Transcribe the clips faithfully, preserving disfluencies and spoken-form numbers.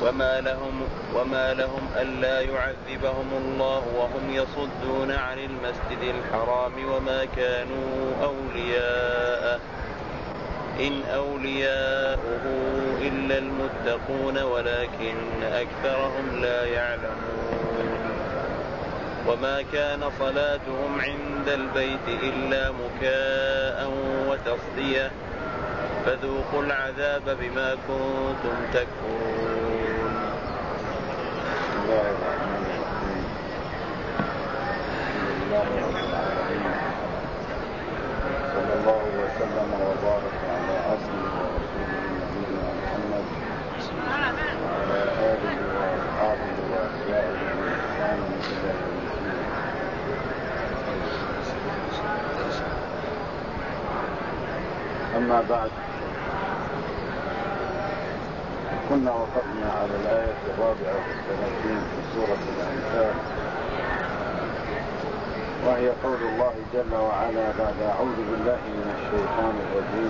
وما لهم, وما لهم ألا يعذبهم الله وهم يصدون عن المسجد الحرام وما كانوا أولياءه إن أولياؤه إلا المتقون ولكن أكثرهم لا يعلمون وما كان صلاتهم عند البيت إلا مكاء وتصدية فذوقوا العذاب بما كنتم تكفرون. صلى الله وسلم وبارك على عبده ورسوله نبينا محمد وعلى آله وأصحابه وأتباعه بإحسان إلى يوم الدين. أما بعد، كنا وقفنا على الآية الرابعة والثلاثين في سورة الأنفال، وهي قول الله جل وعلا بعد أعوذ بالله من الشيطان الرجيم: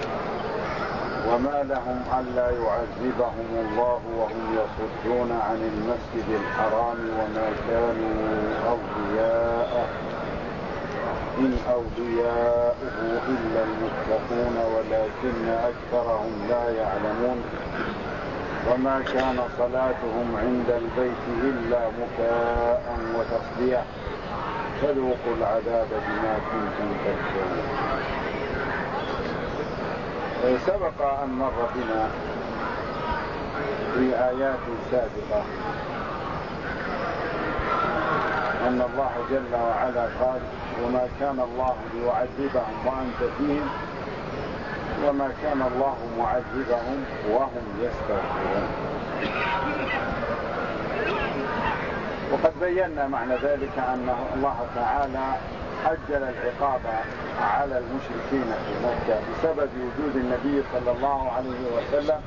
وما لهم ألا يعذبهم الله وهم يصدون عن المسجد الحرام وما كانوا أولياءه إن أولياؤه إلا المتقون ولكن أكثرهم لا يعلمون وما كان صلاتهم عند البيت إلا مكاء وتصدية فذوقوا العذاب بما كنتم تكفرون. سبق أن مر بنا في آيات سابقة أن الله جل وعلا قال: وما كان الله ليعذبهم وأنت فيهم وما كان الله معذبهم وهم يستغفرون. وقد بينا معنى ذلك أن الله تعالى أجل العقاب على المشركين في مكة بسبب وجود النبي صلى الله عليه وسلم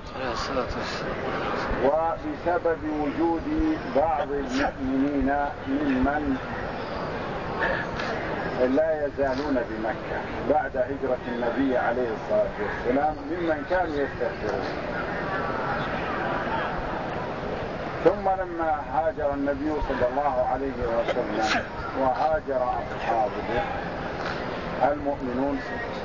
وبسبب وجود بعض المؤمنين ممن لا يزالون بمكة بعد هجرة النبي عليه الصلاة والسلام ممن كانوا يستغفرون. ثم لما هاجر النبي صلى الله عليه وسلم وهاجر أصحابه المؤمنون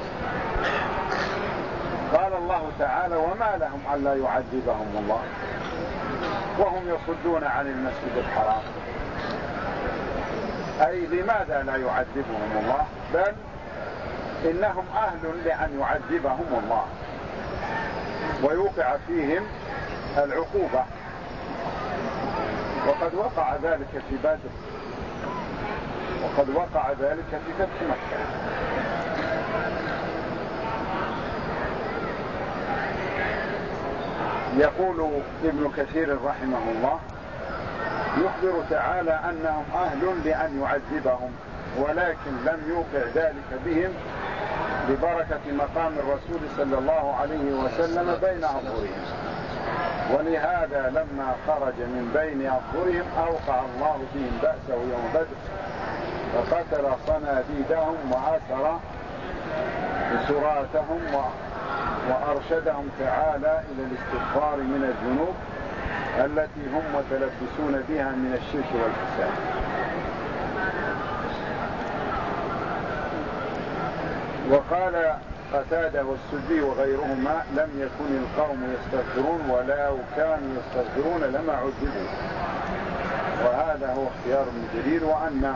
قال الله تعالى: وما لهم ألا يعذبهم الله وهم يصدون عن المسجد الحرام. أي لماذا لا يعذبهم الله؟ بل إنهم أهل لأن يعذبهم الله ويوقع فيهم العقوبة، وقد وقع ذلك في بدر وقد وقع ذلك في فتح مكة. يقول ابن كثير رحمه الله: يخبر تعالى أنهم أهل لأن يعذبهم ولكن لم يوقع ذلك بهم ببركة مقام الرسول صلى الله عليه وسلم بين أظهرهم، ولهذا لما خرج من بين أظهرهم أوقع الله بهم بأسه يوم بدر فقتل صناديدهم وأسر سراتهم وأرشدهم تعالى إلى الاستغفار من الذنوب التي هم متلبسون بها من الشرك والفساد. وقال قتادة والسدي وغيرهما: لم يكن القوم يستغفرون ولو كانوا يستغفرون لما عذبوا. وهذا هو اختيار ابن جرير، وأن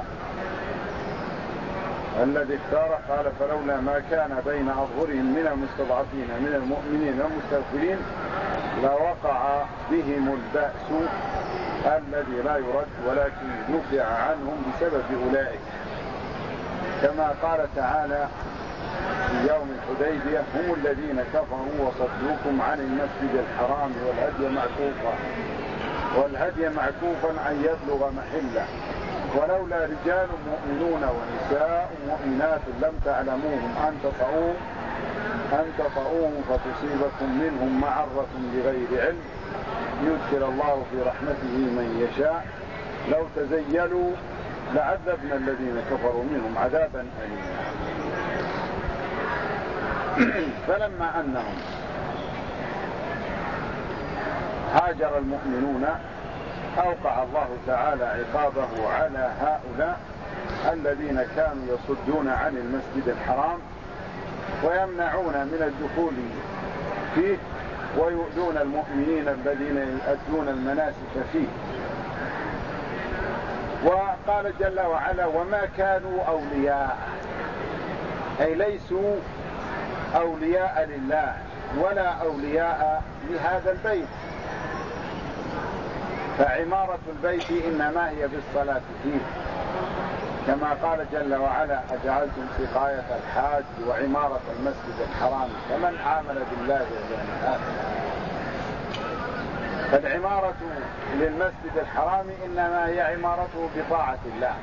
الذي اختار قال: فلولا ما كان بين أظهرهم من المستضعفين من المؤمنين والمستغفرين لوقع بهم البأس الذي لا يرد ولكن دفع عنهم بسبب أولئك، كما قال تعالى في يوم الحديبية: هم الذين كفروا وصدوكم عن المسجد الحرام والهدي معكوفا والهدي معكوفا أن يبلغ محله ولولا رجال مؤمنون ونساء مؤمنات لم تعلموهم أن تطؤوهم أن تطؤوهم فتصيبكم منهم معرة بغير علم يدخل الله في رحمته من يشاء لو تزيلوا لعذبنا الذين كفروا منهم عذابا أليما. فلما أنهم هاجر المؤمنون أوقع الله تعالى عقابه على هؤلاء الذين كانوا يصدون عن المسجد الحرام ويمنعون من الدخول فيه ويؤذون المؤمنين الذين يؤدون المناسك فيه. وقال جل وعلا وما كانوا أولياء، أي ليسوا أولياء لله ولا أولياء لهذا البيت، فعمارة البيت إنما هي بالصلاة فيه، كما قال جل وعلا أجعلتم سقاية الحاج وعمارة المسجد الحرام كمن آمن بالله واليوم الآخر. فالعمارة للمسجد الحرام إنما هي عمارته بطاعة الله.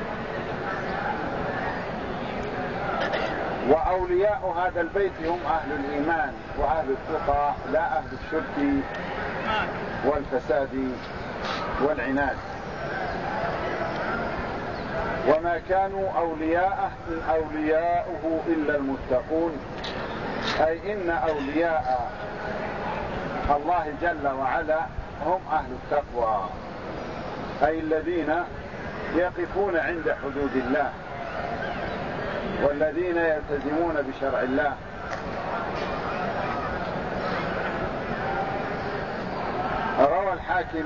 وأولياء هذا البيت هم أهل الإيمان وأهل التقى، لا أهل الشرك والفساد والعناد. وما كانوا أولياءه إن أولياؤه إلا المتقون، أي إن أولياء الله جل وعلا هم أهل التقوى، أي الذين يقفون عند حدود الله والذين يلتزمون بشرع الله. روى الحاكم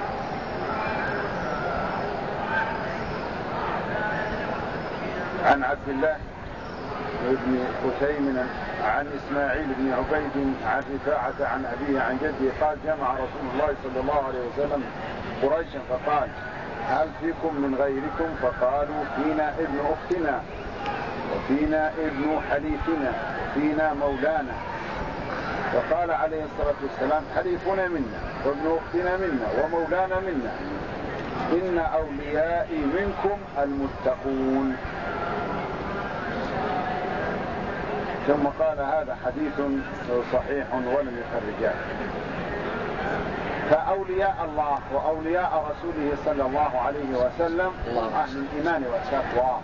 عن عبد الله بن قتيم عن إسماعيل بن عبيد عن رفاعة عن أبيه عن جده قال جمع رسول الله صلى الله عليه وسلم قريشا فقال هل فيكم من غيركم؟ فقالوا فينا ابن أختنا وفينا ابن حليفنا وفينا مولانا. وقال عليه الصلاة والسلام حليفنا منا وابن أختنا منا ومولانا منا، إن أوليائي منكم المتقون. ثم قال هذا حديث صحيح ولم يخرجاه. فأولياء الله وأولياء رسوله صلى الله عليه وسلم هم أهل الإيمان والتقوى.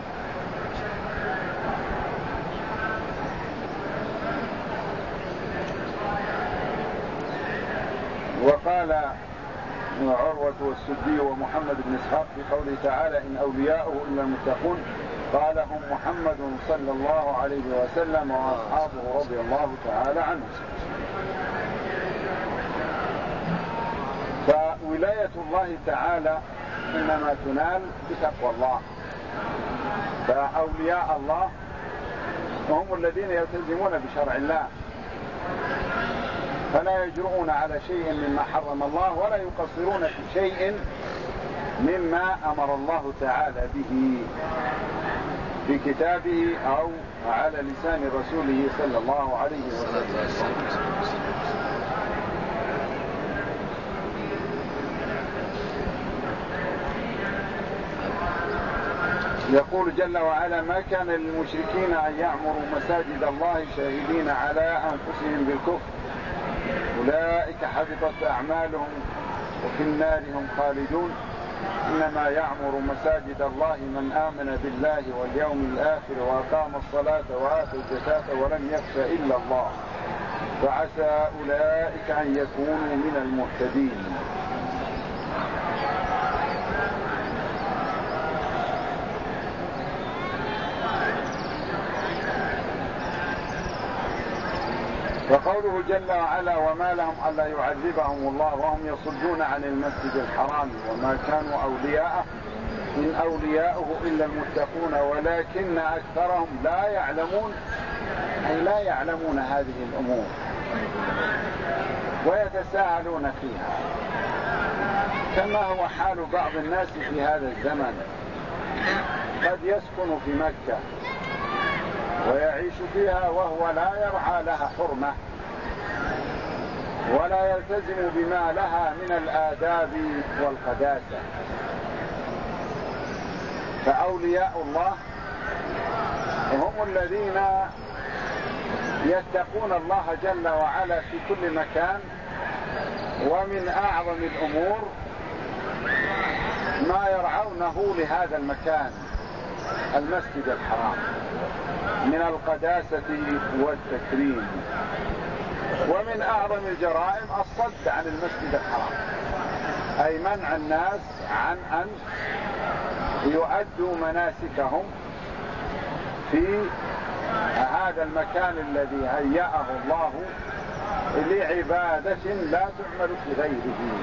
وقال عروة والسدي ومحمد بن إسحاق في قوله تعالى إن أولياؤه إلا المتقون قال هم محمد صلى الله عليه وسلم وأصحابه رضي الله تعالى عنهم. فولاية الله تعالى إنما تنال بتقوى الله. فأولياء الله هم الذين يلتزمون بشرع الله، فلا يجرؤون على شيء مما حرم الله ولا يقصرون في شيء مما أمر الله تعالى به في كتابه أو على لسان رسوله صلى الله عليه وسلم. يقول جل وعلا ما كان للمشركين أن يعمروا مساجد الله شاهدين على أنفسهم بالكفر أولئك حبطت أعمالهم وفي النار هم خالدون إنما يعمر مساجد الله من آمن بالله واليوم الآخر وأقام الصلاة وآتى الزكاة ولم يخش إلا الله فعسى أولئك أن يكونوا من المهتدين. وقوله جل وعلا وما لهم ألا يعذبهم الله وهم يصدون عن المسجد الحرام وما كانوا أولياءه إن أولياؤه إلا المتقون ولكن أكثرهم لا يعلمون، أي لا يعلمون هذه الأمور ويتساهلون فيها، كما هو حال بعض الناس في هذا الزمن. قد يسكن في مكة ويعيش فيها وهو لا يرعى لها حرمة ولا يلتزم بما لها من الآداب والقداسة. فأولياء الله هم الذين يتقون الله جل وعلا في كل مكان، ومن أعظم الأمور ما يرعونه لهذا المكان المسجد الحرام من القداسة والتكريم. ومن أعظم الجرائم الصد عن المسجد الحرام، أي منع الناس عن أن يؤدوا مناسكهم في هذا المكان الذي هيأه الله لعبادة لا تعمل في غيره.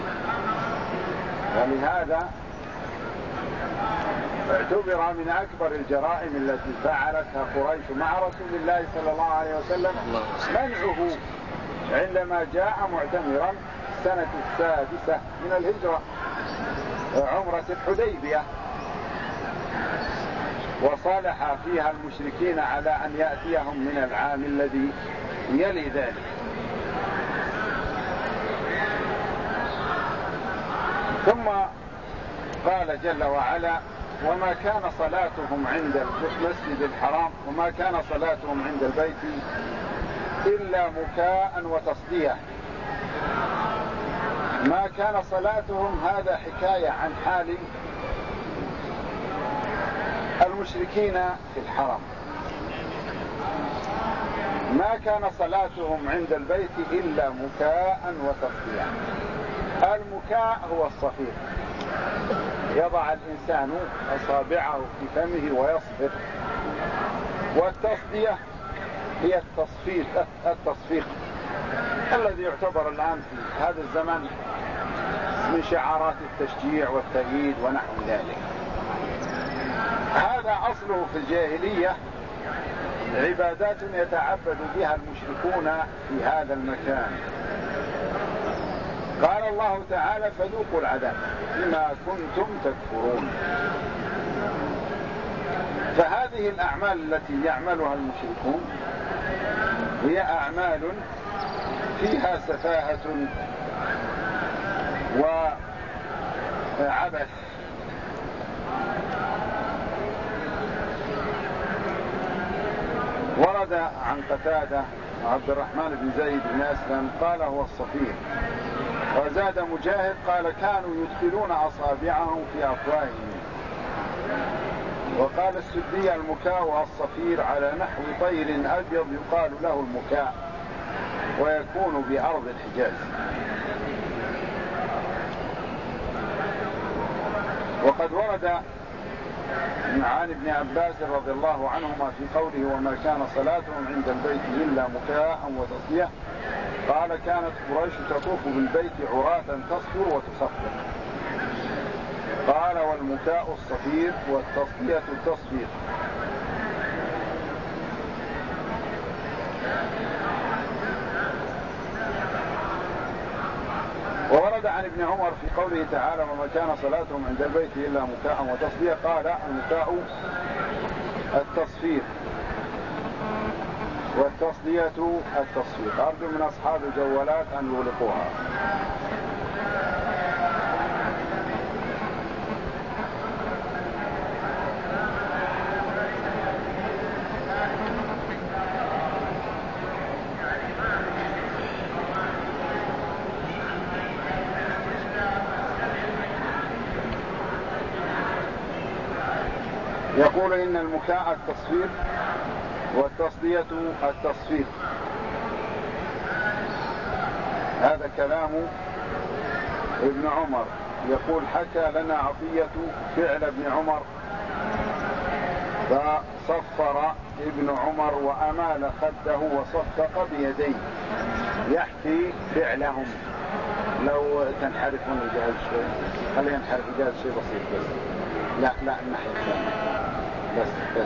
ولهذا اعتبر من أكبر الجرائم التي فعلتها قريش مع رسول الله صلى الله عليه وسلم منعه عندما جاء معتمرا السنة السادسة من الهجرة عمرة الحديبية، وصالح فيها المشركين على أن يأتيهم من العام الذي يلي ذلك. ثم قال جل وعلا: وما كان صلاتهم عند المسجد الحرام وما كان صلاتهم عند البيت إلا مكاء وتصدية. ما كان صلاتهم هذا حكاية عن حال المشركين في الحرم. ما كان صلاتهم عند البيت إلا مكاء وتصدية. المكاء هو الصفير، يضع الإنسان أصابعه في فمه ويصفر. والتصدية هي التصفيق التصفيق الذي يعتبر الآن في هذا الزمن من شعارات التشجيع والتأييد ونحو ذلك. هذا أصله في الجاهلية عبادات يتعبد بها المشركون في هذا المكان. قال الله تعالى: فذوقوا العذاب بما كنتم تكفرون. فهذه الأعمال التي يعملها المشركون هي أعمال فيها سفاهة وعبث. ورد عن قتادة عبد الرحمن بن زيد بن أسلم قال: هو الصفير. وزاد مجاهد قال: كانوا يدخلون أصابعهم في أفواههم. وقال السدي: المكاء والصفير على نحو طير أبيض يقال له المكاء، ويكون بأرض الحجاز. وقد ورد عن ابن عباس رضي الله عنهما في قوله: وما كان صلاتهم عند البيت إلا مكاء وتصدية. قال: كانت قريش تطوف بالبيت عراة تصفر وتصفر. قال: والمكاء الصفير والتصدية التصفير. وورد عن ابن عمر في قوله تعالى: وما كان صلاتهم عند البيت إلا مكاء وتصفية. قال: المكاء التصفير والتصدية التصفيق. أرجو من أصحاب الجوالات أن يغلقوها. يقول: إن المكاء التصفير والتصدية التصفيق. هذا كلام ابن عمر. يقول: حكى لنا عطية فعل ابن عمر فصفر ابن عمر وأمال خده وصفق بيديه. يحكي فعلهم. لو تنحرفون الجهاز شوي، خلينا نحرف الجهاز شيء بسيط بس. لا لا الناحية الثانية بس بس.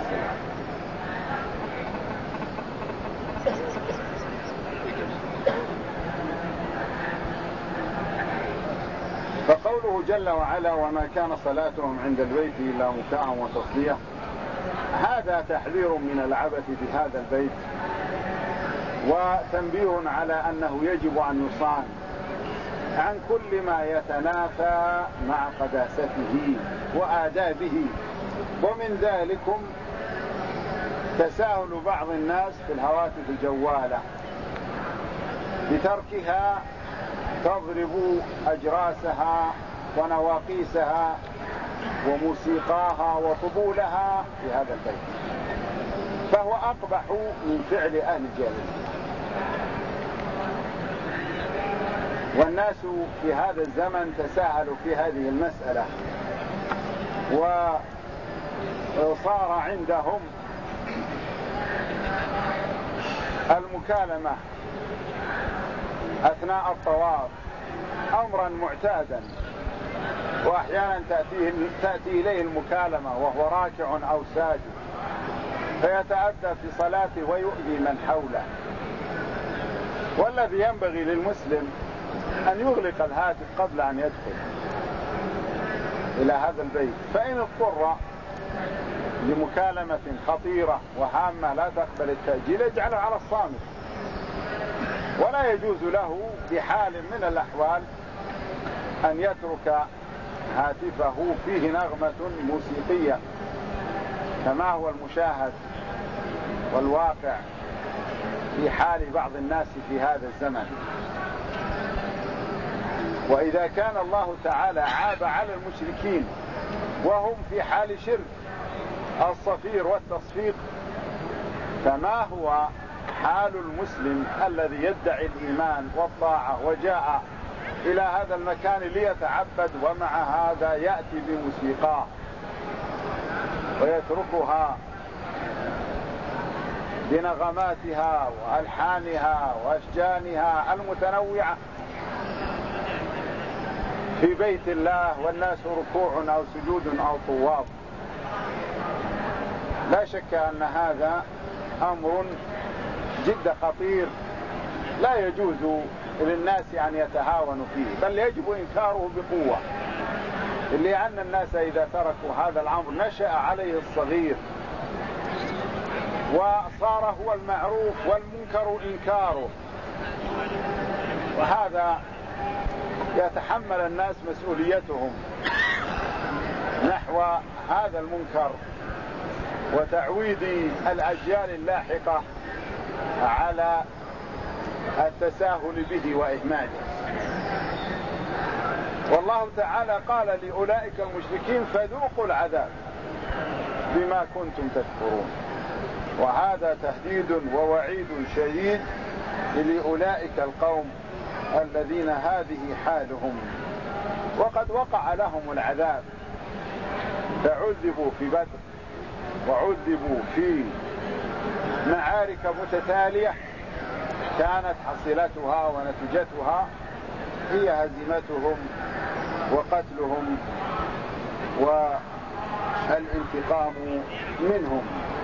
فقوله جل وعلا: وما كان صلاتهم عند البيت إلا مكاء وتصدية، هذا تحذير من العبث في هذا البيت، وتنبيه على أنه يجب أن يصان عن كل ما يتنافى مع قداسته وآدابه. ومن ذلكم تساهل بعض الناس في الهواتف الجوالة بتركها تضرب أجراسها ونواقيسها وموسيقاها وطبولها في هذا البيت، فهو أقبح من فعل أهل الجاهلية. والناس في هذا الزمن تساهلوا في هذه المسألة، وصار عندهم المكالمة أثناء الطواف أمرا معتادا، وأحيانا تأتيه تأتي إليه المكالمة وهو راكع أو ساجد فيتأدى في صلاته ويؤذي من حوله. والذي ينبغي للمسلم أن يغلق الهاتف قبل أن يدخل إلى هذا البيت، فإن اضطر لمكالمة خطيرة وهامة لا تقبل التأجيل يجعله على الصامت، ولا يجوز له بحال من الأحوال أن يترك هاتفه فيه نغمة موسيقية كما هو المشاهد والواقع في حال بعض الناس في هذا الزمن. وإذا كان الله تعالى عاب على المشركين وهم في حال شرك الصفير والتصفيق، فما هو حال المسلم الذي يدعي الإيمان والطاعة وجاء إلى هذا المكان ليتعبد ومع هذا يأتي بموسيقاه ويتركها بنغماتها وألحانها وأشجانها المتنوعة في بيت الله والناس ركوع أو سجود أو طواف؟ لا شك أن هذا أمر جد خطير لا يجوز للناس أن يتهاونوا فيه، بل يجب إنكاره بقوة، لأن الناس إذا تركوا هذا الأمر نشأ عليه الصغير وصار هو المعروف والمنكر إنكاره، وهذا يتحمل الناس مسؤوليتهم نحو هذا المنكر وتعويد الأجيال اللاحقة على التساهل به وإهماله. والله تعالى قال لأولئك المشركين فذوقوا العذاب بما كنتم تكفرون، وهذا تهديد ووعيد شديد لأولئك القوم الذين هذه حالهم، وقد وقع لهم العذاب، فعذبوا في بدر وعذبوا في معارك متتالية كانت حصيلتها ونتيجتها هي هزيمتهم وقتلهم والانتقام منهم.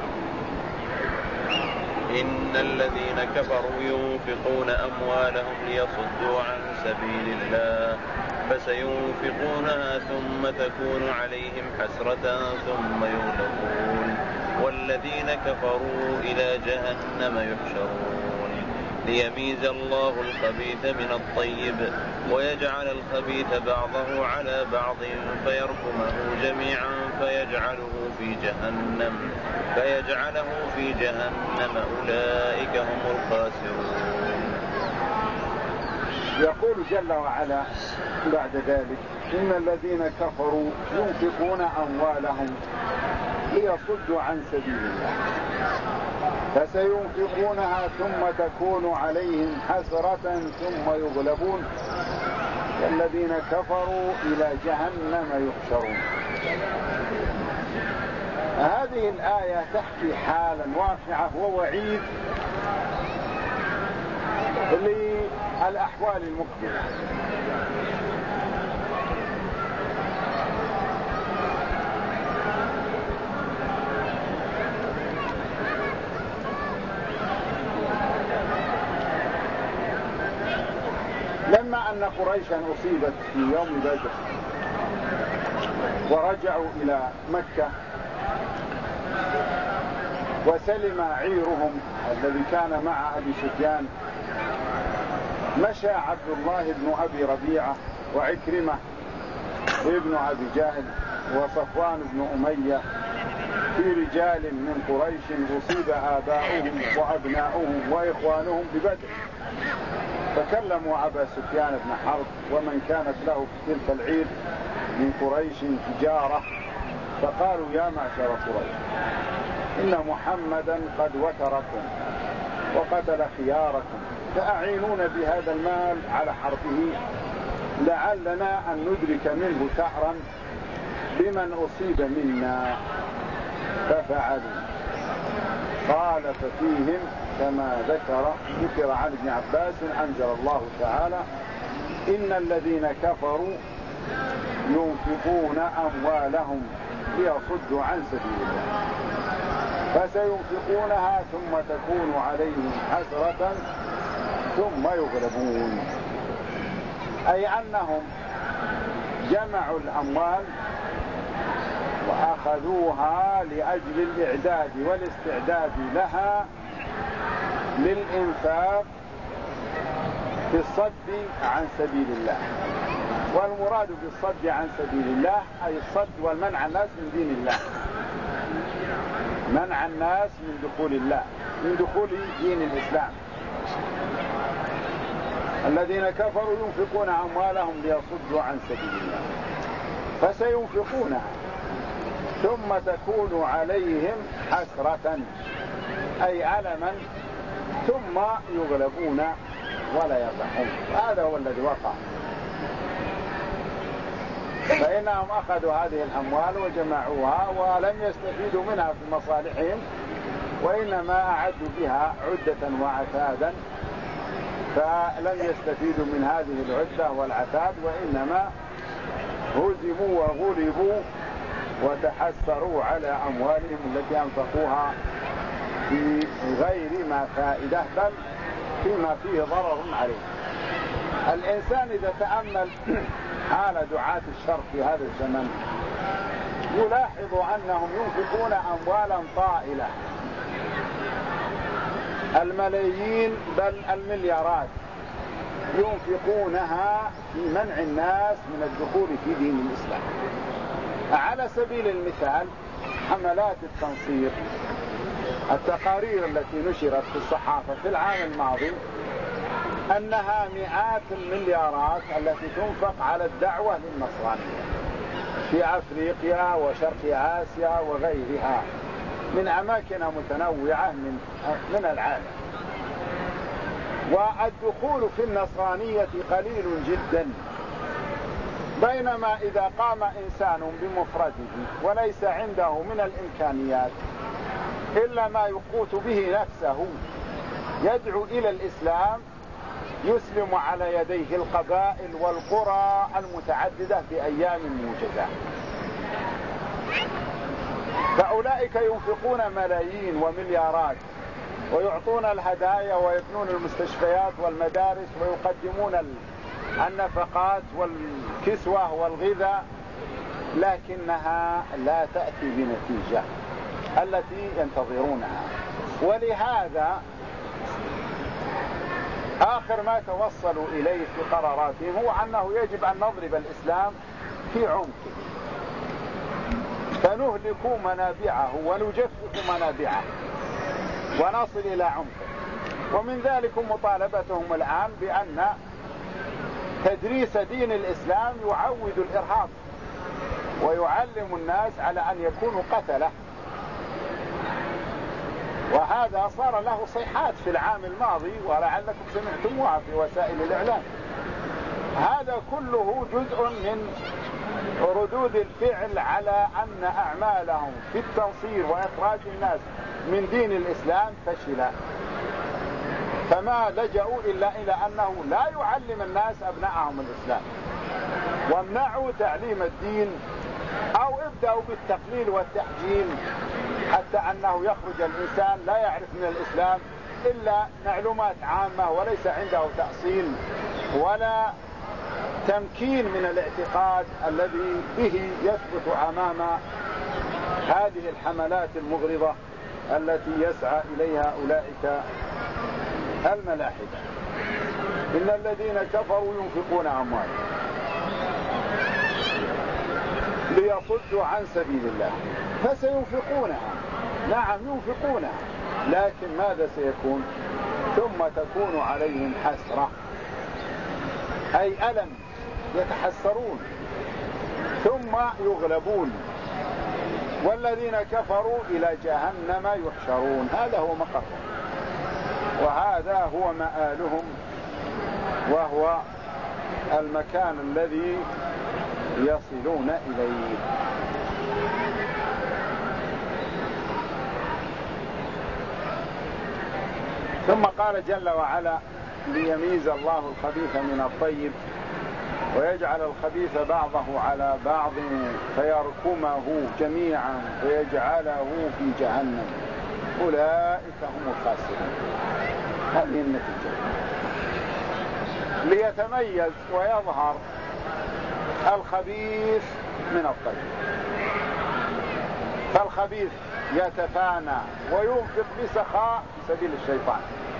إن الذين كفروا ينفقون أموالهم ليصدوا عن سبيل الله فسينفقونها ثم تكون عليهم حسرة ثم يغلبون والذين كفروا إلى جهنم يحشرون ليميز الله الخبيث من الطيب ويجعل الخبيث بعضه على بعض فيركمه جميعا فيجعله في جهنم فيجعله في جهنم أولئك هم الخاسرون. يقول جل وعلا بعد ذلك إن الذين كفروا ينفقون أموالهم ليصدوا عن سبيل الله فسينفقونها ثم تكون عليهم حسرة ثم يغلبون والذين كفروا إلى جهنم يحشرون. هذه الآية تحكي حالا واقعة ووعيد للأحوال المقبلة. لما أن قريشا أصيبت في يوم بدر ورجعوا إلى مكة وسلم عيرهم الذي كان مع أبي سفيان، مشى عبد الله بن أبي ربيعة وعكرمة ابن أبي جهل وصفوان بن أمية في رجال من قريش أصيب آباؤهم وأبناؤهم وإخوانهم ببدر، فكلموا أبا سفيان بن حرب ومن كانت له في تلك العير من قريش تجارة، فقالوا يا معشر قريش إن محمدا قد وتركم وقتل خياركم فأعينون بهذا المال على حربه لعلنا أن ندرك منه ثأرا بمن أصيب منا، ففعلوا. قال ففيهم كما ذكر ذكر عن ابن عباس أنزل الله تعالى: إن الذين كفروا ينفقون أموالهم ليصدوا عن سبيل الله فسينفقونها ثم تكون عليهم حسرة ثم يغلبون، أي أنهم جمعوا الأموال وأخذوها لأجل الإعداد والاستعداد لها للإنفاق في الصد عن سبيل الله. والمراد بالصد عن سبيل الله أي الصد والمنع الناس من دين الله، منع الناس من دخول الله من دخول دين الإسلام. الذين كفروا ينفقون أموالهم ليصدوا عن سبيل الله فسينفقونها ثم تكون عليهم حسرة أي ألما ثم يغلبون ولا يربحون. هذا هو الذي وقع. فإنهم أخذوا هذه الأموال وجمعوها ولم يستفيدوا منها في مصالحهم، وإنما أعدوا بها عدة وعتادا، فلم يستفيدوا من هذه العدة والعتاد، وإنما هزموا وغلبوا وتحسروا على أموالهم التي أنفقوها في غير ما فائدة بل فيما فيه ضرر عليه. الإنسان إذا تأمل حال دعاة الشر في هذا الزمن يلاحظ أنهم ينفقون أموالا طائلة، الملايين بل المليارات ينفقونها في منع الناس من الدخول في دين الإسلام. على سبيل المثال حملات التنصير، التقارير التي نشرت في الصحافة في العام الماضي أنها مئات المليارات التي تنفق على الدعوة للنصرانية في أفريقيا وشرق آسيا وغيرها من أماكن متنوعة من من العالم، والدخول في النصرانية قليل جدا. بينما إذا قام إنسان بمفرده وليس عنده من الإمكانيات إلا ما يقوت به نفسه يدعو إلى الإسلام يسلم على يديه القبائل والقرى المتعددة في أيام موجزة. فأولئك ينفقون ملايين ومليارات ويعطون الهدايا ويبنون المستشفيات والمدارس ويقدمون النفقات والكسوة والغذاء، لكنها لا تأتي بنتيجة التي ينتظرونها. ولهذا آخر ما توصلوا إليه في قراراتهم هو أنه يجب أن نضرب الإسلام في عمقه فنهلك منابعه ونجفف منابعه ونصل إلى عمقه. ومن ذلك مطالبتهم الآن بأن تدريس دين الإسلام يعود الإرهاب ويعلم الناس على أن يكونوا قتلة، وهذا صار له صيحات في العام الماضي ولعلكم سمعتموها في وسائل الإعلام. هذا كله جزء من ردود الفعل على أن أعمالهم في التنصير وإخراج الناس من دين الإسلام فشل، فما لجأوا إلا إلى أنه لا يعلم الناس أبنائهم الإسلام، وامنعوا تعليم الدين أو ابدأوا بالتقليل والتحجيم حتى أنه يخرج الإنسان لا يعرف من الإسلام إلا معلومات عامة وليس عنده تأصيل ولا تمكين من الاعتقاد الذي به يثبت أمام هذه الحملات المغرضة التي يسعى إليها أولئك الملاحدة. إن الذين كفروا ينفقون أموالهم ليصدوا عن سبيل الله فسينفقونها. نعم ينفقونها، لكن ماذا سيكون؟ ثم تكون عليهم حسرة أي ألم، يتحسرون ثم يغلبون، والذين كفروا إلى جهنم يحشرون. هذا هو مقر. وهذا هو مآلهم، وهو المكان الذي يصلون إليه. ثم قال جل وعلا: ليميز الله الخبيث من الطيب ويجعل الخبيث بعضه على بعض فيركمه جميعا فيجعله في جهنم أولئك هم الخاسرون. هذه النتيجة. ليتميز ويظهر الخبيث من الطيب، فالخبيث يتفانى وينفق بسخاء في سبيل الشيطان،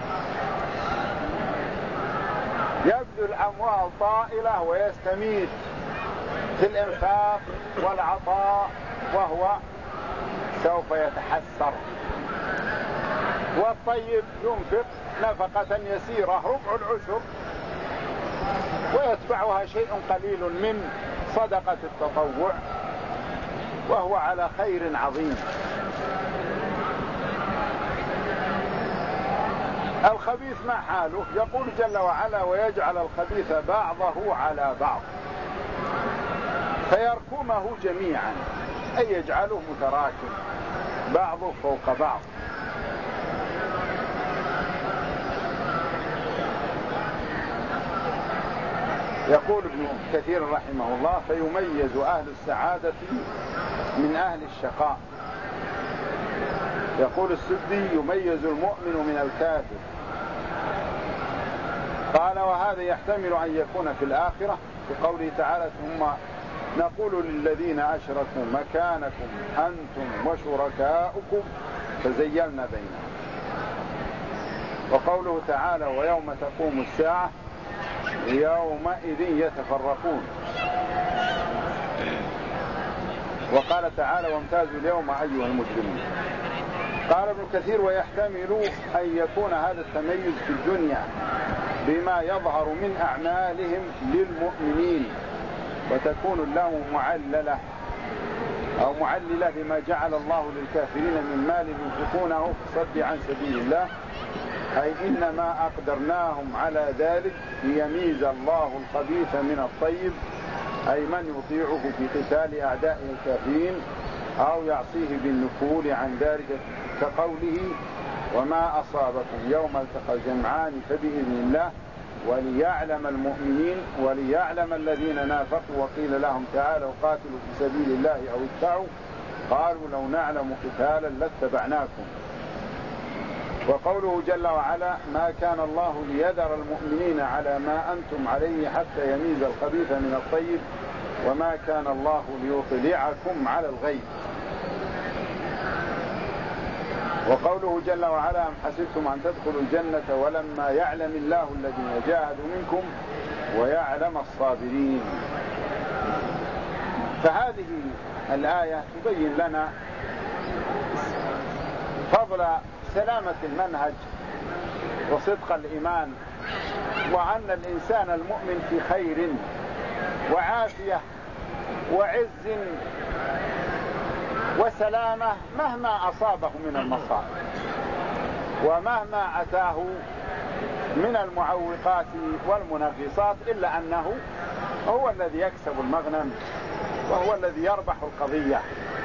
يبذل أموال طائلة ويستميت في الإنفاق والعطاء وهو سوف يتحسر. والطيب ينفق نفقة يسيرة ربع العشر ويتبعها شيء قليل من صدقة التطوع وهو على خير عظيم. الخبيث ما حاله؟ يقول جل وعلا: ويجعل الخبيث بعضه على بعض فيركمه جميعا، أي يجعله متراكم بعضه فوق بعض. يقول ابن كثير رحمه الله: فيميز أهل السعادة من أهل الشقاء. يقول السدي: يميز المؤمن من الكافر. قال: وهذا يحتمل أن يكون في الآخرة في قوله تعالى: ثم نقول للذين أشركوا مكانكم أنتم وشركاؤكم فزيلنا بينهم. وقوله تعالى: ويوم تقوم الساعة يومئذ يتفرقون. وقال تعالى: وامتازوا اليوم أيها المجرمون. قال ابن كثير: ويحتمل أن يكون هذا التميز في الدنيا بما يظهر من أعمالهم للمؤمنين وتكون له معللة أو معللة بما جعل الله للكافرين من مال ينفقونه في الصد عن سبيل الله، أي إنما أقدرناهم على ذلك ليميز الله الخبيث من الطيب، أي من يطيعه في قتال أعدائه الكافرين أو يعصيه بالنفول عن ذلك، كقوله: وما أصابكم يوم التقى الجمعان فبإذن الله وليعلم المؤمنين وليعلم الذين نافقوا وقيل لهم تعالوا قاتلوا في سبيل الله أو ادفعوا قالوا لو نعلم قتالا لاتبعناكم. وقوله جل وعلا: ما كان الله ليذر المؤمنين على ما أنتم عليه حتى يميز الخبيث من الطيب وما كان الله ليطلعكم على الغيب. وقوله جل وعلا: أم حسبتم أن تدخلوا الجنة ولما يعلم الله الذين جاهدوا منكم ويعلم الصابرين. فهذه الآية تبين لنا فضل سلامة المنهج وصدق الإيمان، وأن الإنسان المؤمن في خير وعافية وعز وسلامة مهما أصابه من المصائب ومهما أتاه من المعوقات والمنغصات، إلا أنه هو الذي يكسب المغنم وهو الذي يربح القضية،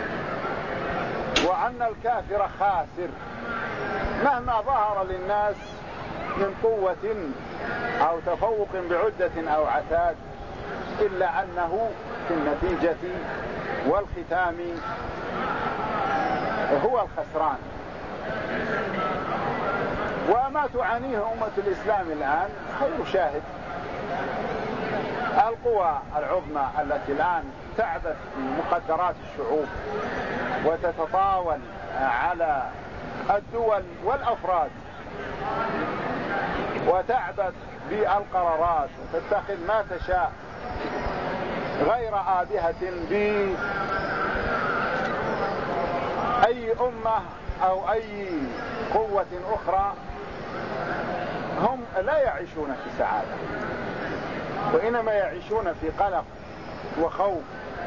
وأن الكافر خاسر مهما ظهر للناس من قوة أو تفوق بعدة أو عتاد، إلا أنه في النتيجة والختام هو الخسران. وما تعانيه أمة الإسلام الآن خير شاهد. القوى العظمى التي الآن تعبث في مقدرات الشعوب وتتطاول على الدول والأفراد وتعبث بالقرارات وتتخذ ما تشاء غير آبهة بأي أمة أو أي قوة أخرى، هم لا يعيشون في سعادة، وإنما يعيشون في قلق وخوف،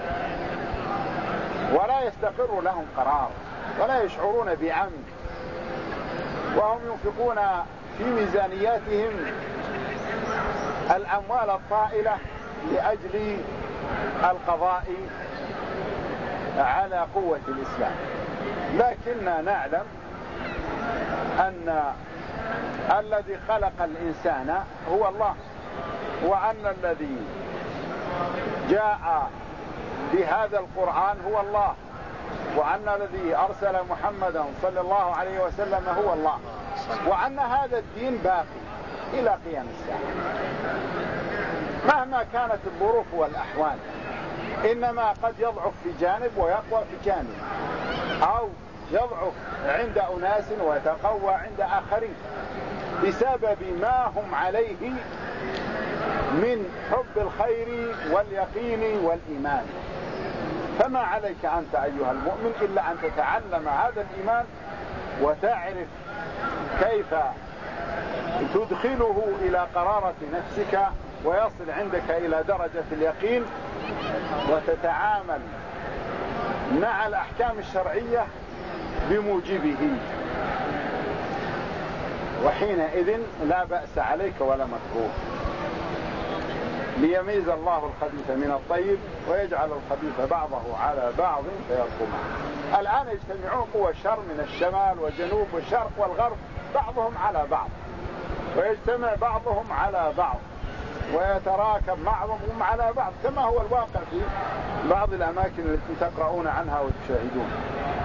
ولا يستقر لهم قرار ولا يشعرون بأمن، وهم ينفقون في ميزانياتهم الأموال الطائلة لأجل القضاء على قوة الإسلام. لكننا نعلم أن الذي خلق الإنسان هو الله، وأن الذي جاء بهذا القرآن هو الله، وأن الذي أرسل محمدا صلى الله عليه وسلم هو الله، وأن هذا الدين باقي إلى قيام الساعة مهما كانت الظروف والأحوال. إنما قد يضعف في جانب ويقوى في جانب، أو يضعف عند أناس ويتقوى عند آخرين بسبب ما هم عليه من حب الخير واليقين والإيمان. فما عليك أنت أيها المؤمن إلا أن تتعلم هذا الإيمان وتعرف كيف تدخله إلى قرارة نفسك ويصل عندك إلى درجة اليقين، وتتعامل مع الأحكام الشرعية بموجبه، وحينئذ لا بأس عليك ولا مكروه، ليميز الله الخبيث من الطيب ويجعل الخبيث بعضه على بعض فيرقمه. الآن يجتمعون قوى الشر من الشمال والجنوب والشرق والغرب بعضهم على بعض، ويجتمع بعضهم على بعض ويتراكم بعضهم على بعض، كما هو الواقع في بعض الأماكن التي تقرؤون عنها وتشاهدون.